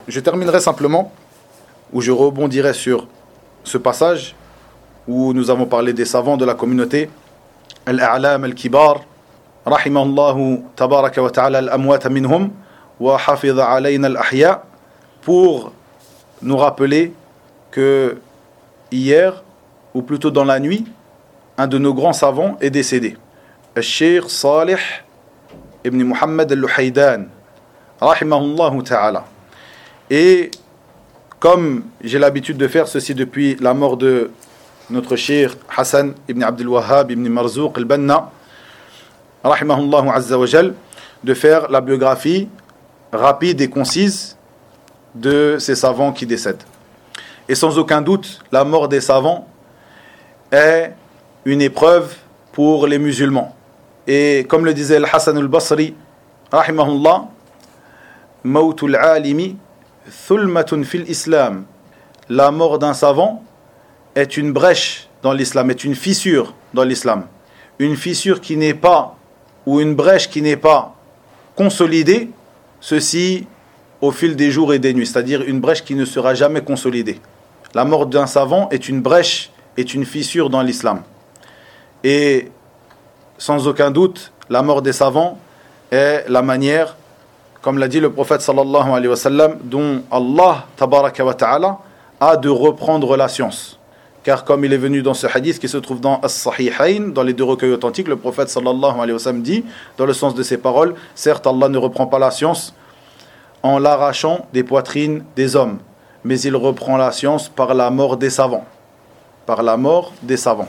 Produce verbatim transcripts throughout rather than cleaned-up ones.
Je terminerai simplement, où je rebondirai sur ce passage où nous avons parlé des savants de la communauté, Al-A'lam al-Kibar, Rahimahullahu tabaraka wa ta'ala al-amwata minhum, wa hafidha alayna al-ahya, pour nous rappeler que hier, ou plutôt dans la nuit, un de nos grands savants est décédé. Al-Sheikh Salih ibn Muhammad al-Luhaydan, Rahimahullahu ta'ala. Et comme j'ai l'habitude de faire ceci depuis la mort de notre cheikh Hassan ibn Abdul Wahhab ibn Marzouk al-Banna, rahimahullahu azza wa jal, de faire la biographie rapide et concise de ces savants qui décèdent. Et sans aucun doute, la mort des savants est une épreuve pour les musulmans. Et comme le disait Al-Hassan al-Basri, rahimahullah, mawtul alimi thulmatun fil islam, la mort d'un savant est une brèche dans l'islam, est une fissure dans l'islam. Une fissure qui n'est pas, ou une brèche qui n'est pas consolidée, ceci au fil des jours et des nuits, c'est-à-dire une brèche qui ne sera jamais consolidée. La mort d'un savant est une brèche, est une fissure dans l'islam. Et sans aucun doute, la mort des savants est la manière, comme l'a dit le prophète sallallahu alayhi wa sallam, dont Allah tabaraka wa ta'ala a de reprendre la science. Car comme il est venu dans ce hadith qui se trouve dans As-Sahihayn, dans les deux recueils authentiques, le prophète sallallahu alayhi wa sallam dit, dans le sens de ses paroles, certes Allah ne reprend pas la science en l'arrachant des poitrines des hommes, mais il reprend la science par la mort des savants. Par la mort des savants.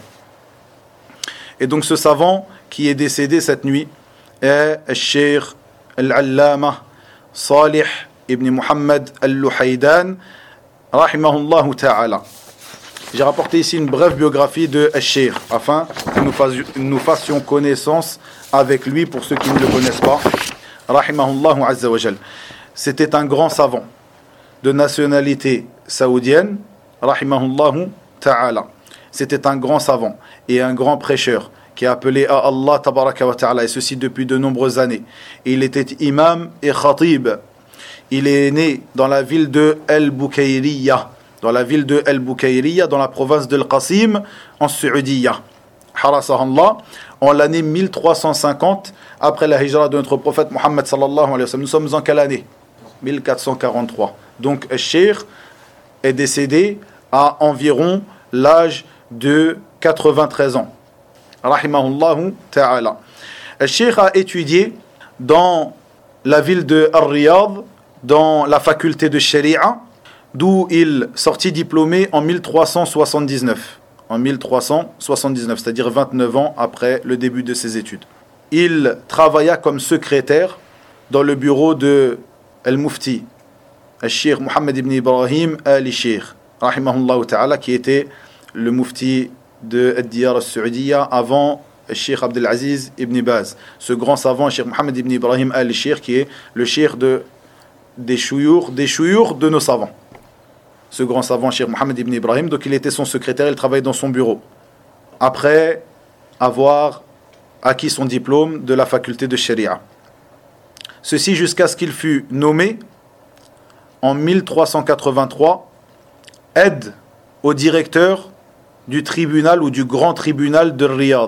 Et donc ce savant qui est décédé cette nuit est Al-Sheikh Al-Allama Salih ibn Muhammad al-Luhaydan, rahimahullahu ta'ala. J'ai rapporté ici une brève biographie de Al-Sheikh, afin que nous fassions, nous fassions connaissance avec lui pour ceux qui ne le connaissent pas. Rahimahullahu azza wa jal. C'était un grand savant de nationalité saoudienne, rahimahullahu ta'ala. C'était un grand savant et un grand prêcheur qui a appelé à Allah tabaraka wa ta'ala, et ceci depuis de nombreuses années. Il était imam et khatib. Il est né dans la ville de Al-Bukayriya, dans la ville de Al-Bukayriya, dans la province de Al-Qasim, en Saoudia. Harasahallah, en l'année mille trois cent cinquante, après la hijra de notre prophète Muhammad sallallahu alayhi wa sallam. Nous sommes en quelle année? mille quatre cent quarante-trois. Donc, le cheikh est décédé à environ l'âge de quatre-vingt-treize ans. Rahimahullahu ta'ala. Le cheikh a étudié dans la ville de Ar-Riyad, dans la faculté de Sharia, d'où il sortit diplômé en mille trois cent soixante-dix-neuf. En mille trois cent soixante-dix-neuf, c'est-à-dire vingt-neuf ans après le début de ses études. Il travailla comme secrétaire dans le bureau de Al-Mufti, Al-Sheikh Mohammed ibn Ibrahim al-Sheikh, rahimahullah ta'ala, qui était le mufti de Ad-Diyar al-Saoudiya avant Sheikh Abdelaziz ibn Baz. Ce grand savant, Sheikh Mohammed ibn Ibrahim al-Sheikh, qui est le Sheikh de, des chouyours, des chouyours de nos savants. Ce grand savant, Cheikh Mohammed ibn Ibrahim, donc il était son secrétaire, il travaillait dans son bureau. Après avoir acquis son diplôme de la faculté de Sharia. Ceci jusqu'à ce qu'il fût nommé en mille trois cent quatre-vingt-trois aide au directeur du tribunal ou du grand tribunal de Riyad.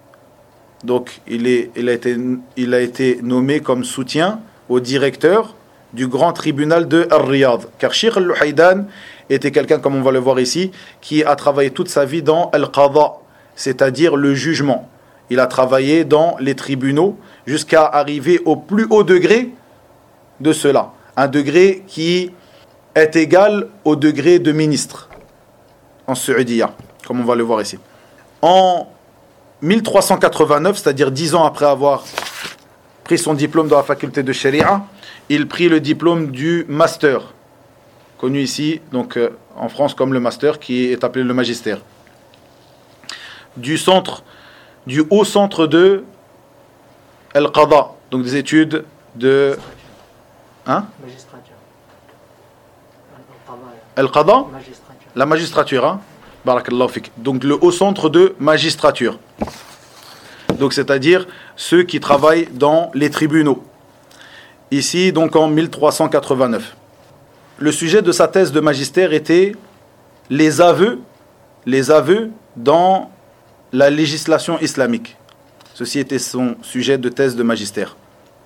Donc il, est, il, a été, il a été nommé comme soutien au directeur du grand tribunal de Riyad. Car Sheikh Al-Luhaydan était quelqu'un, comme on va le voir ici, qui a travaillé toute sa vie dans Al-Qadha, c'est-à-dire le jugement. Il a travaillé dans les tribunaux jusqu'à arriver au plus haut degré de cela. Un degré qui est égal au degré de ministre en Saoudia, comme on va le voir ici. En mille trois cent quatre-vingt-neuf, c'est-à-dire dix ans après avoir pris son diplôme dans la faculté de Sharia, il prit le diplôme du master, connu ici donc euh, en France comme le master, qui est appelé le magistère, du centre, du haut centre de Al-Qadha, donc des études de hein magistrature. Al-Qadha, la magistrature, hein, barakallahu fik. Donc le haut centre de magistrature. Donc c'est-à-dire ceux qui travaillent dans les tribunaux. Ici donc en mille trois cent quatre-vingt-neuf. le sujet de sa thèse de magistère était les aveux, les aveux dans la législation islamique. Ceci était son sujet de thèse de magistère.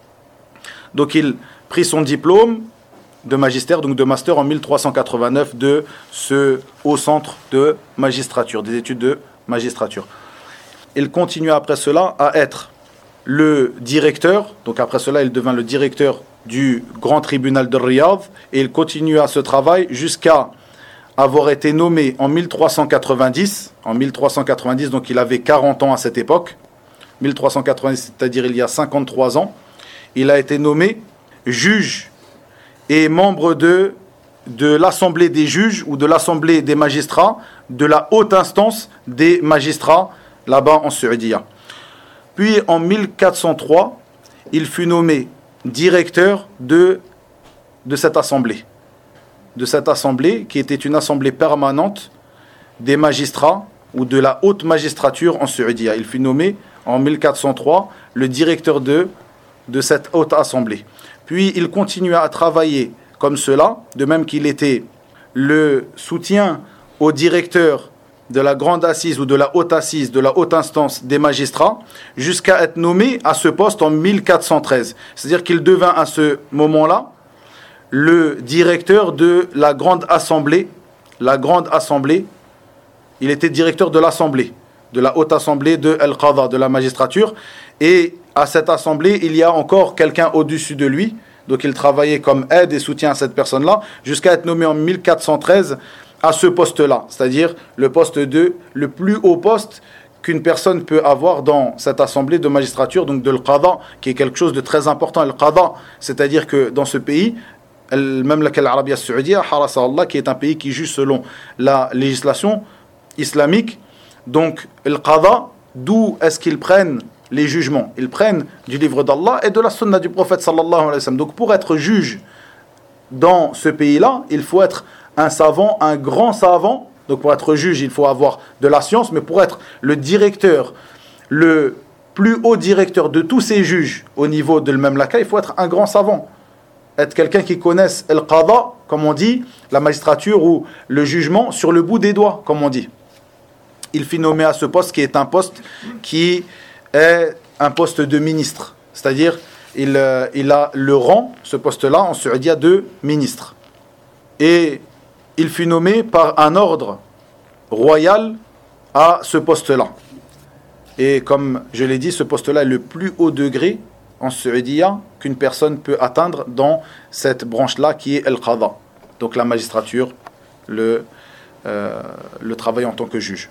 Donc il prit son diplôme de magistère, donc de master en mille trois cent quatre-vingt-neuf de ce haut centre de magistrature, des études de magistrature. Il continua après cela à être le directeur, donc après cela il devint le directeur du grand tribunal de Riyad, et il continua ce travail jusqu'à avoir été nommé en mille trois cent quatre-vingt-dix, en mille trois cent quatre-vingt-dix, donc il avait quarante ans à cette époque, mille trois cent quatre-vingt-dix, c'est-à-dire il y a cinquante-trois ans, il a été nommé juge et membre de, de l'Assemblée des juges ou de l'Assemblée des magistrats, de la haute instance des magistrats là-bas en Saoudia. Puis en mille quatre cent trois, il fut nommé directeur de, de cette assemblée. De cette assemblée qui était une assemblée permanente des magistrats ou de la haute magistrature en Saoudia. Il fut nommé en mille quatre cent trois le directeur de, de cette haute assemblée. Puis il continua à travailler comme cela, de même qu'il était le soutien au directeur de la grande assise ou de la haute assise, de la haute instance des magistrats, jusqu'à être nommé à ce poste en mille quatre cent treize. C'est-à-dire qu'il devint à ce moment-là le directeur de la grande assemblée, la grande assemblée, il était directeur de l'assemblée, de la haute assemblée de Al-Qadha, de la magistrature, et à cette assemblée, il y a encore quelqu'un au-dessus de lui, donc il travaillait comme aide et soutien à cette personne-là, jusqu'à être nommé en mille quatre cent treize à ce poste-là, c'est-à-dire le poste de, le plus haut poste qu'une personne peut avoir dans cette assemblée de magistrature, donc de l'Qadha, qui est quelque chose de très important. L'Qadha, c'est-à-dire que dans ce pays, même l'Arabie Saoudite, Harasa Allah, qui est un pays qui juge selon la législation islamique, donc l'Qadha, d'où est-ce qu'ils prennent les jugements? Ils prennent du livre d'Allah et de la sunna du prophète sallallahu alayhi wa sallam. Donc pour être juge dans ce pays-là, il faut être un savant, un grand savant. Donc pour être juge, il faut avoir de la science, mais pour être le directeur, le plus haut directeur de tous ces juges au niveau de l'Mamlaka, il faut être un grand savant. Être quelqu'un qui connaisse el qada, comme on dit, la magistrature ou le jugement sur le bout des doigts, comme on dit. Il fut nommé à ce poste qui est un poste qui est un poste de ministre. C'est-à-dire, il, euh, il a le rang, ce poste-là, en Saoudia, de ministre. Et il fut nommé par un ordre royal à ce poste-là. Et comme je l'ai dit, ce poste-là est le plus haut degré en Saoudia qu'une personne peut atteindre dans cette branche-là qui est Al-Qadha. Donc la magistrature, le, euh, le travail en tant que juge.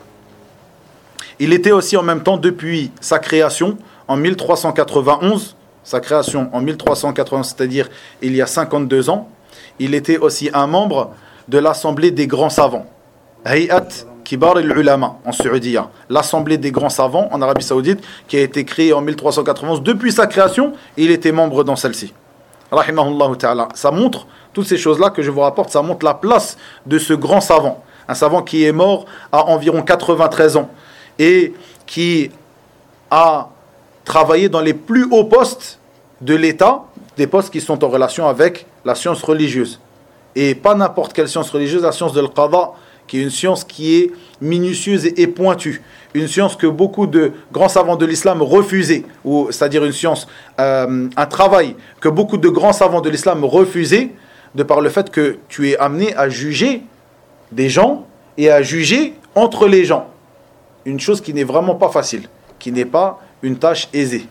Il était aussi en même temps, depuis sa création en mille trois cent quatre-vingt-onze, sa création en mille trois cent quatre-vingt-onze, c'est-à-dire il y a cinquante-deux ans, il était aussi un membre de l'Assemblée des grands savants, Hay'at Kibar al-Ulama en Saoudia, l'Assemblée des grands savants en Arabie Saoudite, qui a été créée en mille trois cent quatre-vingt-onze. Depuis sa création, il était membre dans celle-ci. Rahimahullah ta'ala. Ça montre, toutes ces choses-là que je vous rapporte, ça montre la place de ce grand savant. Un savant qui est mort à environ quatre-vingt-treize ans et qui a travaillé dans les plus hauts postes de l'État, des postes qui sont en relation avec la science religieuse. Et pas n'importe quelle science religieuse, la science de l'Qadha, qui est une science qui est minutieuse et pointue. Une science que beaucoup de grands savants de l'islam refusaient, ou, c'est-à-dire une science, euh, un travail que beaucoup de grands savants de l'islam refusaient, de par le fait que tu es amené à juger des gens et à juger entre les gens. Une chose qui n'est vraiment pas facile, qui n'est pas une tâche aisée.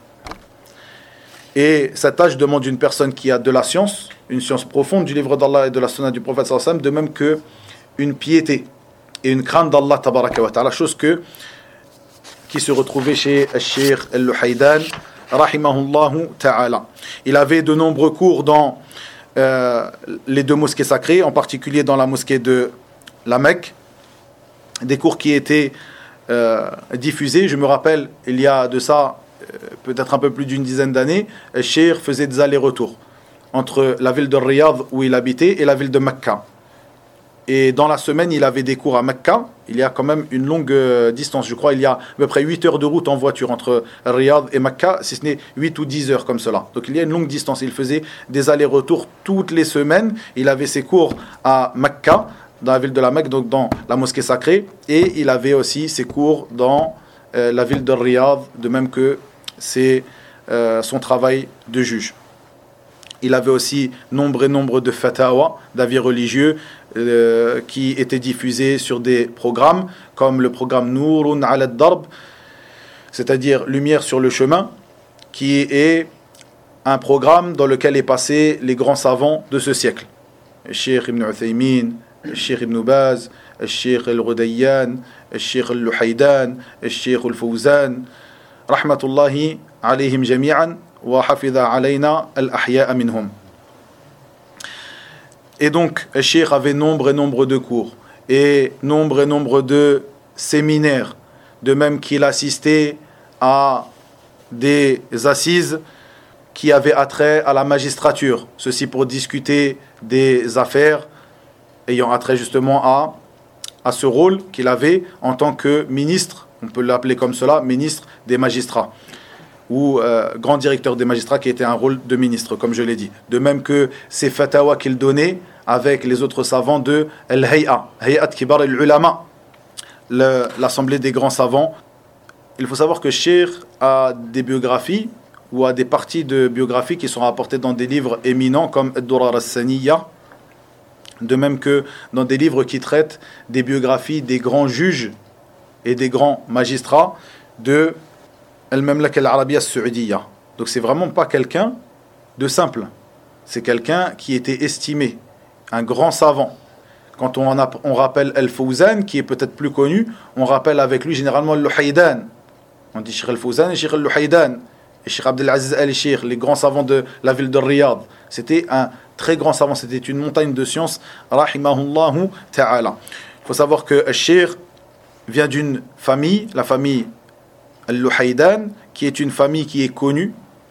Et cette tâche demande une personne qui a de la science, une science profonde du livre d'Allah et de la sunna du prophète sallallahu alayhi wa sallam, de même que une piété et une crainte d'Allah tabaraka wa ta'ala, chose que qui se retrouvait chez Cheikh Al-Luhaydan rahimahullahu ta'ala. Il avait de nombreux cours dans euh, les deux mosquées sacrées, en particulier dans la mosquée de la Mecque, des cours qui étaient euh, diffusés. Je me rappelle, il y a de ça euh, peut-être un peu plus d'une dizaine d'années, Cheikh faisait des allers-retours entre la ville de Riyad où il habitait et la ville de Mecca. Et dans la semaine, il avait des cours à Mecca. Il y a quand même une longue euh, distance. Je crois il y a à peu près huit heures de route en voiture entre Riyad et Mecca, si ce n'est huit ou dix heures comme cela. Donc il y a une longue distance. Il faisait des allers-retours toutes les semaines. Il avait ses cours à Mecca, dans la ville de la Mecque, donc dans la mosquée sacrée. Et il avait aussi ses cours dans euh, la ville de Riyad, de même que c'est euh, son travail de juge. Il avait aussi nombre et nombre de fatawa, d'avis religieux, euh, qui étaient diffusés sur des programmes, comme le programme Nourun ala Darb, c'est-à-dire Lumière sur le chemin, qui est un programme dans lequel est passé les grands savants de ce siècle. Cheikh Ibn Uthaymin, Cheikh Ibn Baz, Cheikh Al-Ghudayyan, Cheikh Al-Luhaydan, Cheikh Al-Fawzan, rahmatullahi alayhim jami'an. Et donc, le cheikh avait nombre et nombre de cours et nombre et nombre de séminaires, de même qu'il assistait à des assises qui avaient attrait à la magistrature, ceci pour discuter des affaires ayant attrait justement à, à ce rôle qu'il avait en tant que ministre, on peut l'appeler comme cela, ministre des magistrats, ou euh, grand directeur des magistrats, qui était un rôle de ministre, comme je l'ai dit. De même que ces fatwas qu'il donnait avec les autres savants de Al-Hay'a, Hay'at Kibar al-Ulama, l'assemblée des grands savants. Il faut savoir que Cheikh a des biographies ou a des parties de biographies qui sont rapportées dans des livres éminents comme Ad-Durar as-Saniyya, de même que dans des livres qui traitent des biographies des grands juges et des grands magistrats de Al-Mamlaka al-Arabia as-Saoudiyya. Donc c'est vraiment pas quelqu'un de simple. C'est quelqu'un qui était estimé, un grand savant. Quand on, a, on rappelle Al-Fawzan, qui est peut-être plus connu, on rappelle avec lui généralement Al-Luhaydan. On dit Cheikh Al-Fawzan et Cheikh Al-Luhaydan. Et Cheikh Abdelaziz Al-Cheikh, les grands savants de la ville de Riyad. C'était un très grand savant, c'était une montagne de science, rahimahullahu ta'ala. Il faut savoir que Al-Cheikh vient d'une famille, la famille Al-Luhaydan, qui est une famille qui est connue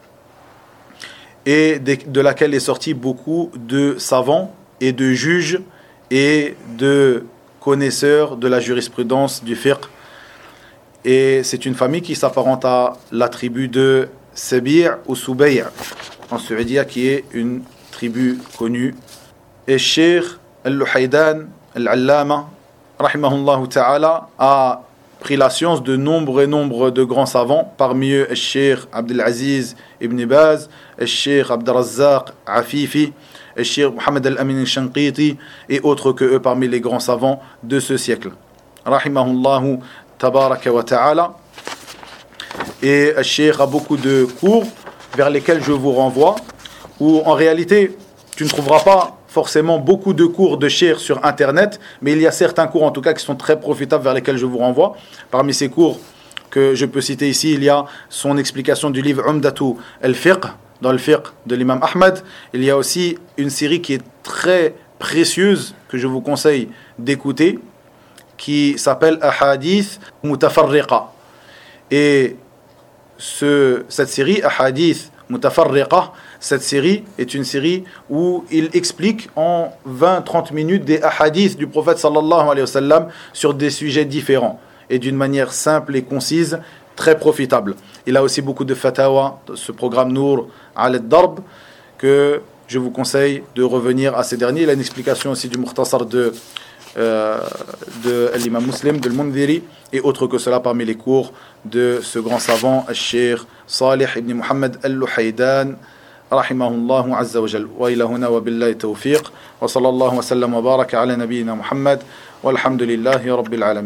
et de, de laquelle est sorti beaucoup de savants et de juges et de connaisseurs de la jurisprudence du fiqh. Et c'est une famille qui s'apparente à la tribu de Sabi' ou Subay' en Saoudia, qui est une tribu connue. Et Cheikh Al-Luhaydan Al-Allama, rahimahullahu ta'ala, a pris la science de nombre et nombre de grands savants, parmi eux le Cheikh Abdelaziz Ibn Baz, le Cheikh Abdurrazzaq Afifi, le Cheikh Mohamed Al-Amin Al-Shanqiti et autres que eux parmi les grands savants de ce siècle. Rahimahullahu tabaraka wa ta'ala. Et le Cheikh a beaucoup de cours vers lesquels je vous renvoie, où en réalité tu ne trouveras pas forcément beaucoup de cours de Cheikh sur internet, mais il y a certains cours en tout cas qui sont très profitables vers lesquels je vous renvoie. Parmi ces cours que je peux citer ici, il y a son explication du livre Umdatu al-Fiqh, dans le fiqh de l'imam Ahmed. Il y a aussi une série qui est très précieuse, que je vous conseille d'écouter, qui s'appelle Ahadith Mutafarriqa. Et ce, cette série, Ahadith Mutafarriqa, cette série est une série où il explique en vingt à trente minutes des ahadiths du prophète sallallahu alayhi wa sallam sur des sujets différents et d'une manière simple et concise, très profitable. Il a aussi beaucoup de fatawa, ce programme Nour ala Darb, que je vous conseille de revenir à ces derniers. Il a une explication aussi du Mukhtasar de, euh, de l'imam Muslim, de l'Mundhiri, et autres que cela parmi les cours de ce grand savant, Cheikh Salih ibn Muhammad al-Luhaydan, رحمه الله عز وجل. وإلى هنا وبالله التوفيق وصلى الله وسلم وبارك على نبينا محمد والحمد لله رب العالمين.